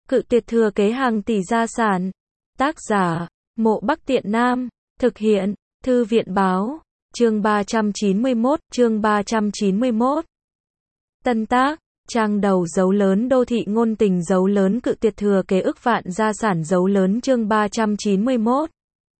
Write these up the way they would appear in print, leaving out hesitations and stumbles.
Cự tuyệt thừa kế hàng tỷ gia sản. Tác giả, Mộ Bắc Tiện Nam. Thực hiện, Thư viện báo. Chương 391. Tân tác, trang đầu dấu lớn đô thị ngôn tình dấu lớn cự tuyệt thừa kế ức vạn gia sản dấu lớn chương 391.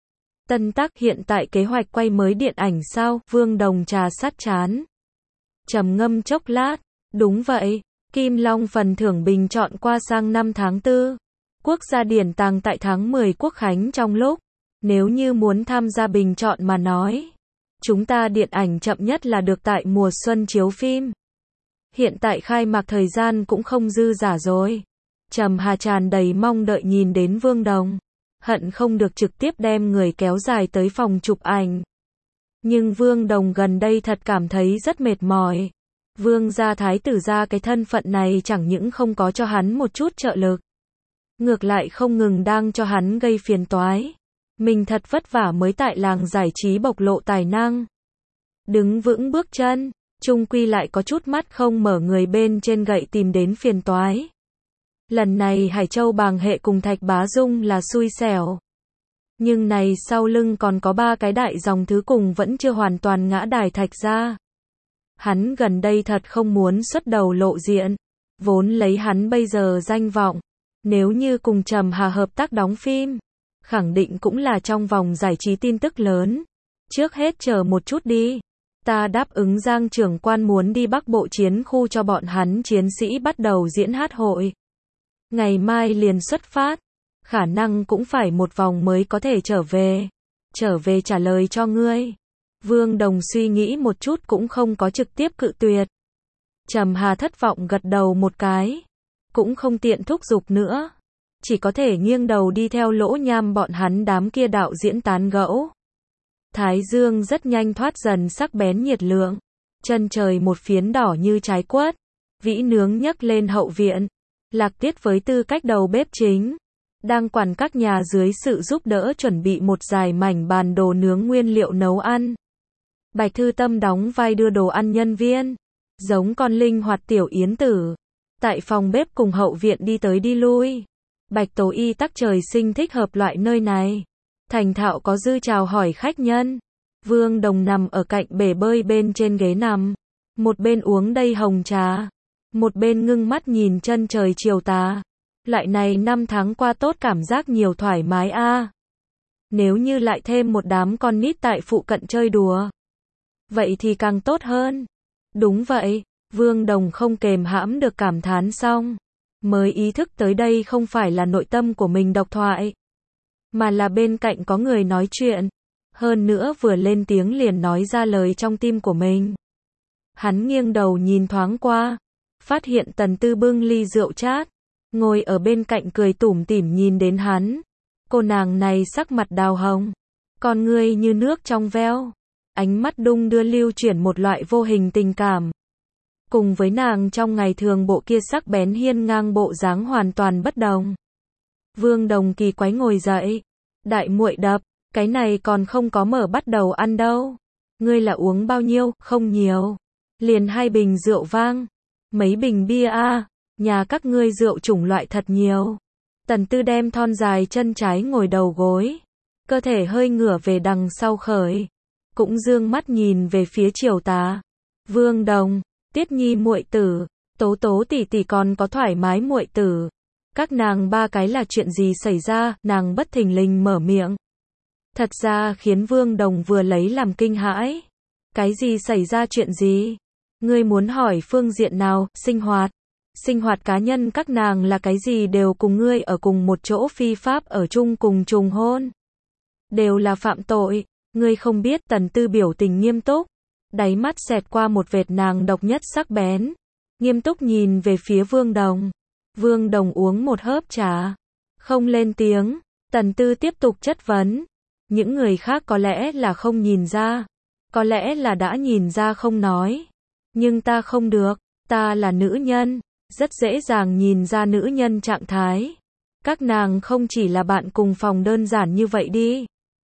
Tân tác hiện tại kế hoạch quay mới điện ảnh sao? Vương Đồng trà sát trán. Trầm ngâm chốc lát. Đúng vậy, Kim Long phần thưởng bình chọn qua sang năm tháng 4. Quốc gia điển tàng tại tháng 10 Quốc khánh trong lúc. Nếu như muốn tham gia bình chọn mà nói, chúng ta điện ảnh chậm nhất là được tại mùa xuân chiếu phim. Hiện tại khai mạc thời gian cũng không dư dả rồi. Trầm Hà tràn đầy mong đợi nhìn đến Vương Đồng. Hận không được trực tiếp đem người kéo dài tới phòng chụp ảnh. Nhưng Vương Đồng gần đây thật cảm thấy rất mệt mỏi. Vương gia thái tử gia cái thân phận này chẳng những không có cho hắn một chút trợ lực. Ngược lại không ngừng đang cho hắn gây phiền toái. Mình thật vất vả mới tại làng giải trí bộc lộ tài năng. Đứng vững bước chân, chung quy lại có chút mắt không mở người bên trên gậy tìm đến phiền toái. Lần này Hải Châu Bàng Hệ cùng Thạch Bá Dung là xui xẻo. Nhưng này sau lưng còn có 3 cái đại dòng thứ cùng vẫn chưa hoàn toàn ngã đài Thạch gia. Hắn gần đây thật không muốn xuất đầu lộ diện. Vốn lấy hắn bây giờ danh vọng. Nếu như cùng Trầm Hà hợp tác đóng phim, khẳng định cũng là trong vòng giải trí tin tức lớn. Trước hết chờ một chút đi. Ta đáp ứng Giang trưởng quan muốn đi Bắc Bộ chiến khu cho bọn hắn chiến sĩ bắt đầu diễn hát hội. Ngày mai liền xuất phát. Khả năng cũng phải một vòng mới có thể trở về. Trở về trả lời cho ngươi. Vương Đồng suy nghĩ một chút cũng không có trực tiếp cự tuyệt. Trầm Hà thất vọng gật đầu một cái. Cũng không tiện thúc giục nữa. Chỉ có thể nghiêng đầu đi theo Lỗ Nham bọn hắn đám kia đạo diễn tán gẫu. Thái dương rất nhanh thoát dần sắc bén nhiệt lượng. Chân trời một phiến đỏ như trái quất. Vĩ nướng nhấc lên hậu viện. Lạc Tiết với tư cách đầu bếp chính. Đang quản các nhà dưới sự giúp đỡ chuẩn bị một dải mảnh bàn đồ nướng nguyên liệu nấu ăn. Bạch Thư Tâm đóng vai đưa đồ ăn nhân viên. Giống con linh hoạt tiểu yến tử. Tại phòng bếp cùng hậu viện đi tới đi lui. Bạch Tố Y tắc trời sinh thích hợp loại nơi này. Thành thạo có dư chào hỏi khách nhân. Vương Đồng nằm ở cạnh bể bơi bên trên ghế nằm. Một bên uống đầy hồng trà. Một bên ngưng mắt nhìn chân trời chiều tà. Loại này 5 tháng qua tốt cảm giác nhiều thoải mái a. Nếu như lại thêm một đám con nít tại phụ cận chơi đùa. Vậy thì càng tốt hơn. Đúng vậy, Vương Đồng không kềm hãm được cảm thán xong. Mới ý thức tới đây không phải là nội tâm của mình độc thoại. Mà là bên cạnh có người nói chuyện. Hơn nữa vừa lên tiếng liền nói ra lời trong tim của mình. Hắn nghiêng đầu nhìn thoáng qua. Phát hiện Tần Tư bưng ly rượu chát. Ngồi ở bên cạnh cười tủm tỉm nhìn đến hắn. Cô nàng này sắc mặt đào hồng. Con ngươi như nước trong veo. Ánh mắt đung đưa lưu chuyển một loại vô hình tình cảm. Cùng với nàng trong ngày thường bộ kia sắc bén hiên ngang bộ dáng hoàn toàn bất đồng. Vương Đồng kỳ quái ngồi dậy. Đại muội đập, cái này còn không có mở bắt đầu ăn đâu. Ngươi là uống bao nhiêu? Không nhiều. Liền 2 bình rượu vang. Mấy bình bia a. Nhà các ngươi rượu chủng loại thật nhiều. Tần Tư đem thon dài chân trái ngồi đầu gối. Cơ thể hơi ngửa về đằng sau khởi. Cũng dương mắt nhìn về phía chiều tà. Vương Đồng, Tiết Nhi muội tử, Tố Tố tỷ tỷ còn có thoải mái muội tử. Các nàng 3 cái là chuyện gì xảy ra? Nàng bất thình lình mở miệng. Thật ra khiến Vương Đồng vừa lấy làm kinh hãi. Cái gì xảy ra chuyện gì? Ngươi muốn hỏi phương diện nào? Sinh hoạt cá nhân các nàng là cái gì đều cùng ngươi ở cùng một chỗ phi pháp ở chung cùng trùng hôn. Đều là phạm tội. Ngươi không biết. Tần Tư biểu tình nghiêm túc. Đáy mắt xẹt qua một vệt nàng độc nhất sắc bén. Nghiêm túc nhìn về phía Vương Đồng. Vương Đồng uống một hớp trà. Không lên tiếng. Tần Tư tiếp tục chất vấn. Những người khác có lẽ là không nhìn ra. Có lẽ là đã nhìn ra không nói. Nhưng ta không được. Ta là nữ nhân. Rất dễ dàng nhìn ra nữ nhân trạng thái. Các nàng không chỉ là bạn cùng phòng đơn giản như vậy đi.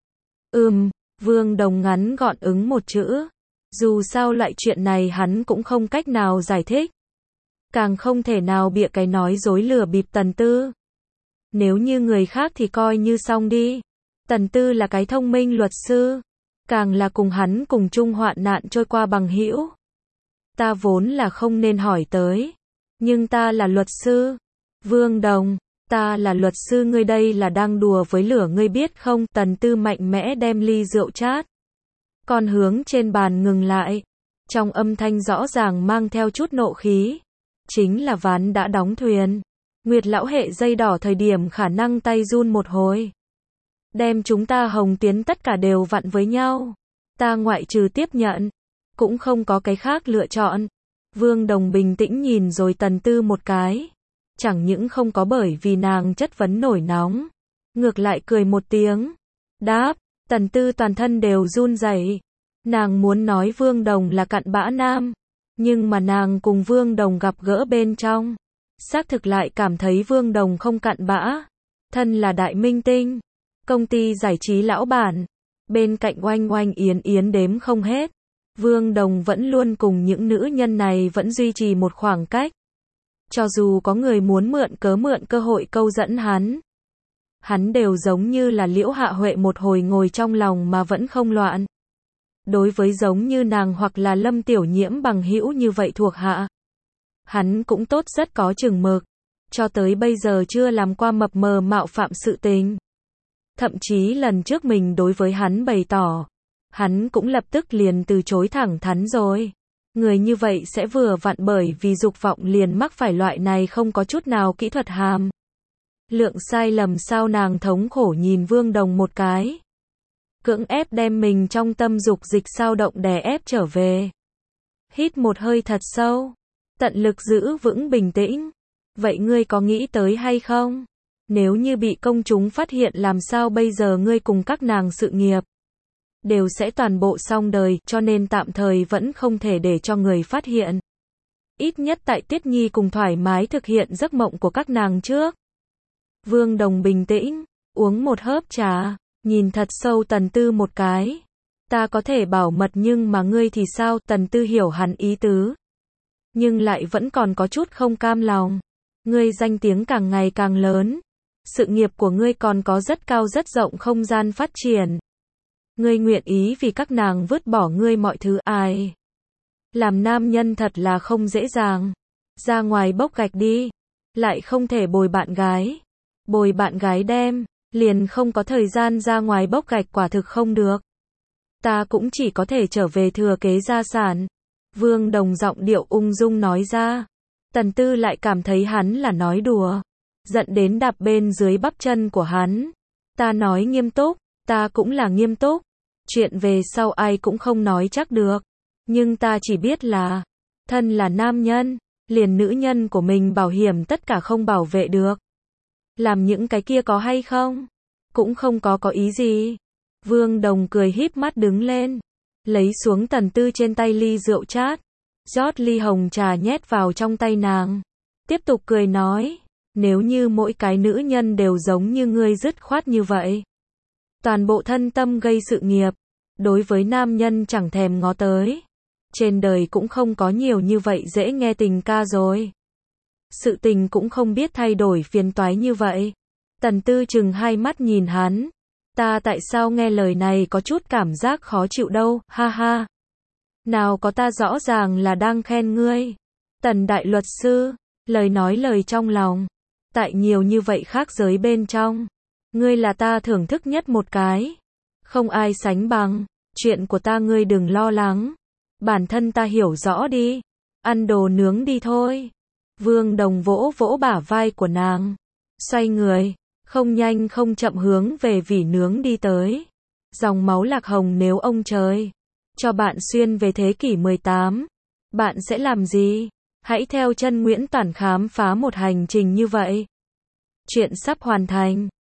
Vương Đồng ngắn gọn ứng một chữ. Dù sao loại chuyện này hắn cũng không cách nào giải thích. Càng không thể nào bịa cái nói dối lừa bịp Tần Tư. Nếu như người khác thì coi như xong đi. Tần Tư là cái thông minh luật sư, càng là cùng hắn cùng chung hoạn nạn trôi qua bằng hữu. Ta vốn là không nên hỏi tới, nhưng ta là luật sư. Vương Đồng, ta là luật sư, ngươi đây là đang đùa với lửa ngươi biết không? Tần Tư mạnh mẽ đem ly rượu chát còn hướng trên bàn ngừng lại, trong âm thanh rõ ràng mang theo chút nộ khí. Chính là ván đã đóng thuyền. Nguyệt lão hệ dây đỏ thời điểm khả năng tay run một hồi. Đem chúng ta Hồng Tiến tất cả đều vặn với nhau. Ta ngoại trừ tiếp nhận, cũng không có cái khác lựa chọn. Vương Đồng bình tĩnh nhìn rồi Tần Tư một cái. Chẳng những không có bởi vì nàng chất vấn nổi nóng, ngược lại cười một tiếng. Đáp, Tần Tư toàn thân đều run rẩy. Nàng muốn nói Vương Đồng là cặn bã nam, nhưng mà nàng cùng Vương Đồng gặp gỡ bên trong, xác thực lại cảm thấy Vương Đồng không cặn bã. Thân là đại minh tinh, công ty giải trí lão bản, bên cạnh oanh oanh yến yến đếm không hết. Vương Đồng vẫn luôn cùng những nữ nhân này vẫn duy trì một khoảng cách. Cho dù có người muốn mượn cơ hội câu dẫn hắn đều giống như là Liễu Hạ Huệ một hồi ngồi trong lòng mà vẫn không loạn. Đối với giống như nàng hoặc là Lâm Tiểu Nhiễm bằng hữu như vậy thuộc hạ, hắn cũng tốt rất có chừng mực, cho tới bây giờ chưa làm qua mập mờ mạo phạm sự tình. Thậm chí lần trước mình đối với hắn bày tỏ, hắn cũng lập tức liền từ chối thẳng thắn rồi. Người như vậy sẽ vừa vặn bởi vì dục vọng liền mắc phải loại này không có chút nào kỹ thuật hàm lượng sai lầm. Sao? Nàng thống khổ nhìn Vương Đồng một cái, cưỡng ép đem mình trong tâm dục dịch sao động đè ép trở về. Hít một hơi thật sâu, tận lực giữ vững bình tĩnh. Vậy ngươi có nghĩ tới hay không? Nếu như bị công chúng phát hiện làm sao bây giờ? Ngươi cùng các nàng sự nghiệp đều sẽ toàn bộ xong đời, cho nên tạm thời vẫn không thể để cho người phát hiện. Ít nhất tại Tiết Nhi cùng thoải mái thực hiện giấc mộng của các nàng trước. Vương Đồng bình tĩnh, uống một hớp trà, nhìn thật sâu Tần Tư một cái. Ta có thể bảo mật nhưng mà ngươi thì sao? Tần Tư hiểu hắn ý tứ, nhưng lại vẫn còn có chút không cam lòng. Ngươi danh tiếng càng ngày càng lớn, sự nghiệp của ngươi còn có rất cao rất rộng không gian phát triển. Ngươi nguyện ý vì các nàng vứt bỏ ngươi mọi thứ? Ai? Làm nam nhân thật là không dễ dàng. Ra ngoài bốc gạch đi, lại không thể bồi bạn gái. Bồi bạn gái đem, liền không có thời gian ra ngoài bốc gạch, quả thực không được. Ta cũng chỉ có thể trở về thừa kế gia sản. Vương Đồng giọng điệu ung dung nói ra. Tần Tư lại cảm thấy hắn là nói đùa, giận đến đạp bên dưới bắp chân của hắn. Ta nói nghiêm túc, ta cũng là nghiêm túc. Chuyện về sau ai cũng không nói chắc được. Nhưng ta chỉ biết là, thân là nam nhân, liền nữ nhân của mình bảo hiểm tất cả không bảo vệ được. Làm những cái kia có hay không? Cũng không có ý gì. Vương Đồng cười híp mắt đứng lên, lấy xuống Tần Tư trên tay ly rượu chát, rót ly hồng trà nhét vào trong tay nàng. Tiếp tục cười nói, nếu như mỗi cái nữ nhân đều giống như ngươi dứt khoát như vậy, toàn bộ thân tâm gây sự nghiệp, đối với nam nhân chẳng thèm ngó tới, trên đời cũng không có nhiều như vậy dễ nghe tình ca rồi. Sự tình cũng không biết thay đổi phiền toái như vậy. Tần Tư chừng hai mắt nhìn hắn. Ta tại sao nghe lời này có chút cảm giác khó chịu đâu, ha ha. Nào có, ta rõ ràng là đang khen ngươi. Tần đại luật sư, lời nói lời trong lòng. Tại nhiều như vậy khác giới bên trong, ngươi là ta thưởng thức nhất một cái. Không ai sánh bằng. Chuyện của ta ngươi đừng lo lắng. Bản thân ta hiểu rõ đi. Ăn đồ nướng đi thôi. Vương Đồng vỗ vỗ bả vai của nàng, xoay người, không nhanh không chậm hướng về vỉ nướng đi tới. Dòng máu lạc hồng, nếu ông trời cho bạn xuyên về thế kỷ 18, bạn sẽ làm gì? Hãy theo chân Nguyễn Toản khám phá một hành trình như vậy. Chuyện sắp hoàn thành.